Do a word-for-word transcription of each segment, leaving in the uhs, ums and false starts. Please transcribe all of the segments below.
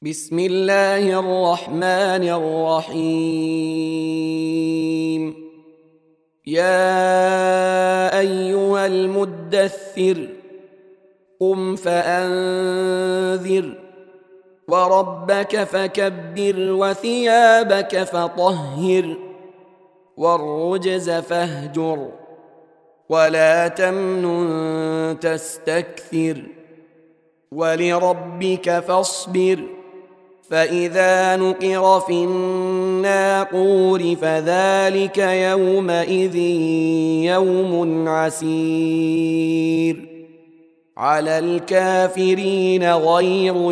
بسم الله الرحمن الرحيم. يا أيها المدثر قم فأنذر وربك فكبر وثيابك فطهر والرجز فاهجر ولا تمنن تستكثر ولربك فاصبر فإذا نقر في الناقور فذلك يومئذ يوم عسير على الكافرين غير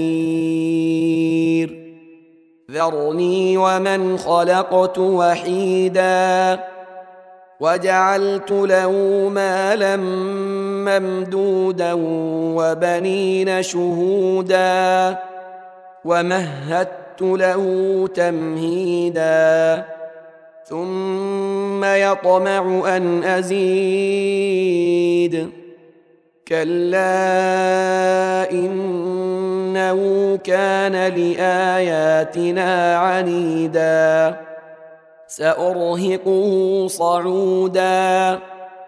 يسير ذرني ومن خلقت وحيدا وجعلت له مالا ممدودا وبنين شهودا ومهدت له تمهيدا ثم يطمع أن أزيد كلا إنه كان لآياتنا عنيدا سأرهقه صعودا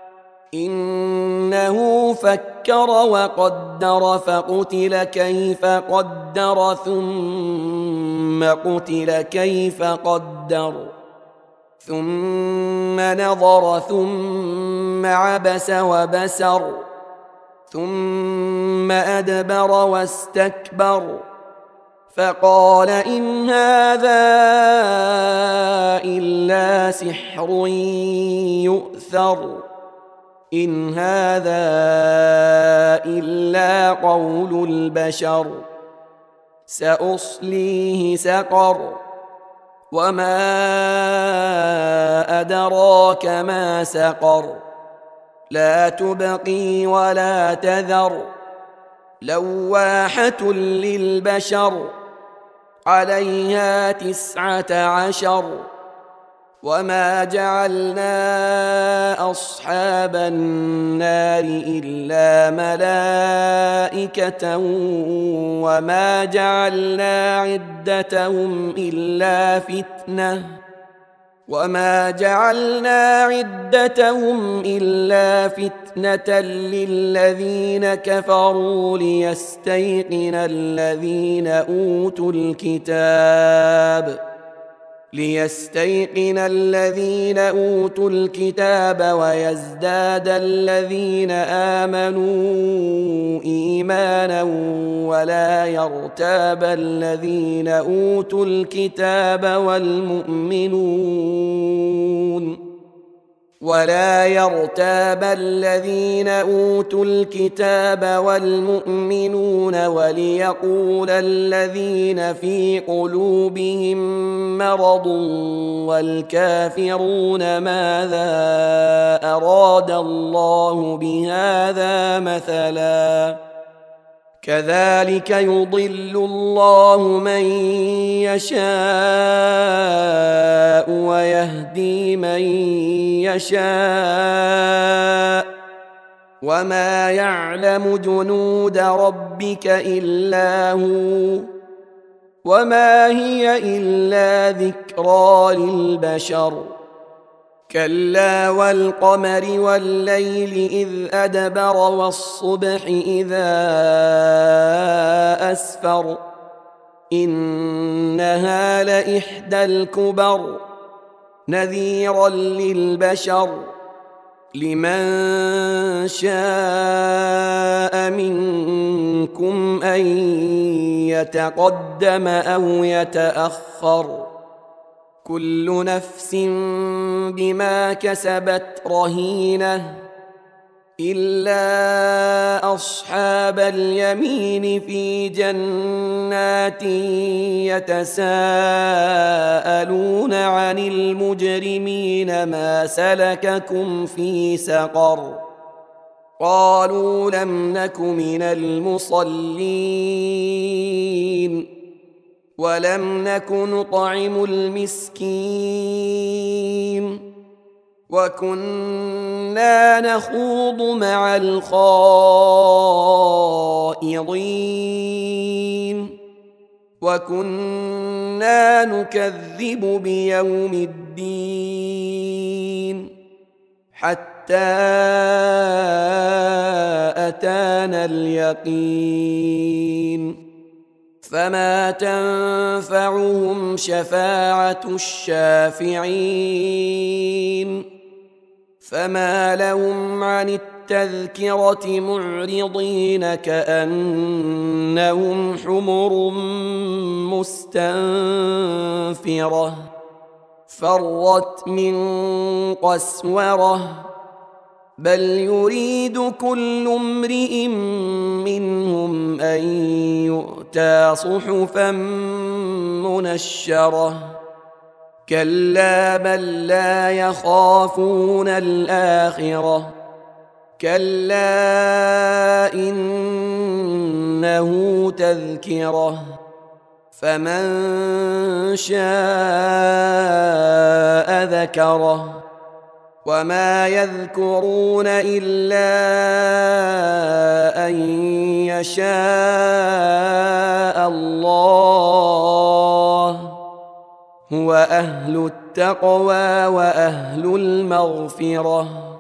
إنه فكر وقدر فقتل كيف قدر ثم قتل كيف قدر ثم نظر ثم عبس وبسر ثم أدبر واستكبر فقال إن هذا إلا سحر يؤثر إن هذا إلا قول البشر سأصليه سقر وما أدراك ما سقر لا تبقي ولا تذر لواحة للبشر عليها تسعة عشر وما جعلنا أصحاب النار إلا ملائكة وما جعلنا عدتهم إلا فتنة وما جعلنا عدتهم إلا فتنة للذين كفروا ليستيقن الذين أوتوا الكتاب ليستيقن الذين أوتوا الكتاب ويزداد الذين آمنوا إيمانا ولا يرتاب الذين أوتوا الكتاب والمؤمنون ولا يرتاب الذين أوتوا الكتاب والمؤمنون وليقول الذين في قلوبهم مرض والكافرون ماذا أراد الله بهذا مثلا كذلك يضل الله من يشاء ويهدي من يشاء وما يعلم جنود ربك إلا هو وما هي إلا ذكرى للبشر كلا والقمر والليل إذ أدبر والصبح إذا أسفر إنها لإحدى الكبر نذيرا للبشر لمن شاء منكم أن يتقدم أو يتأخر كل نفس بما كسبت رهينة إلا أصحاب اليمين في جنات يتساءلون عن المجرمين ما سلككم في سقر قالوا لم نك من المصلين ولم نك نطعم المسكين وكنا نخوض مع الخائضين وكنا نكذب بيوم الدين حتى أتانا اليقين فما تنفعهم شفاعة الشافعين فما لهم عن التذكرة معرضين كأنهم حمر مستنفرة فرت من قسورة بل يريد كل امرئ منهم أن يؤتى صحفا منشرة كلا بل لا يخافون الآخرة كلا إنه تذكرة فمن شاء ذكره وما يذكرون إلا أن يشاء الله هو أهل التقوى وأهل المغفرة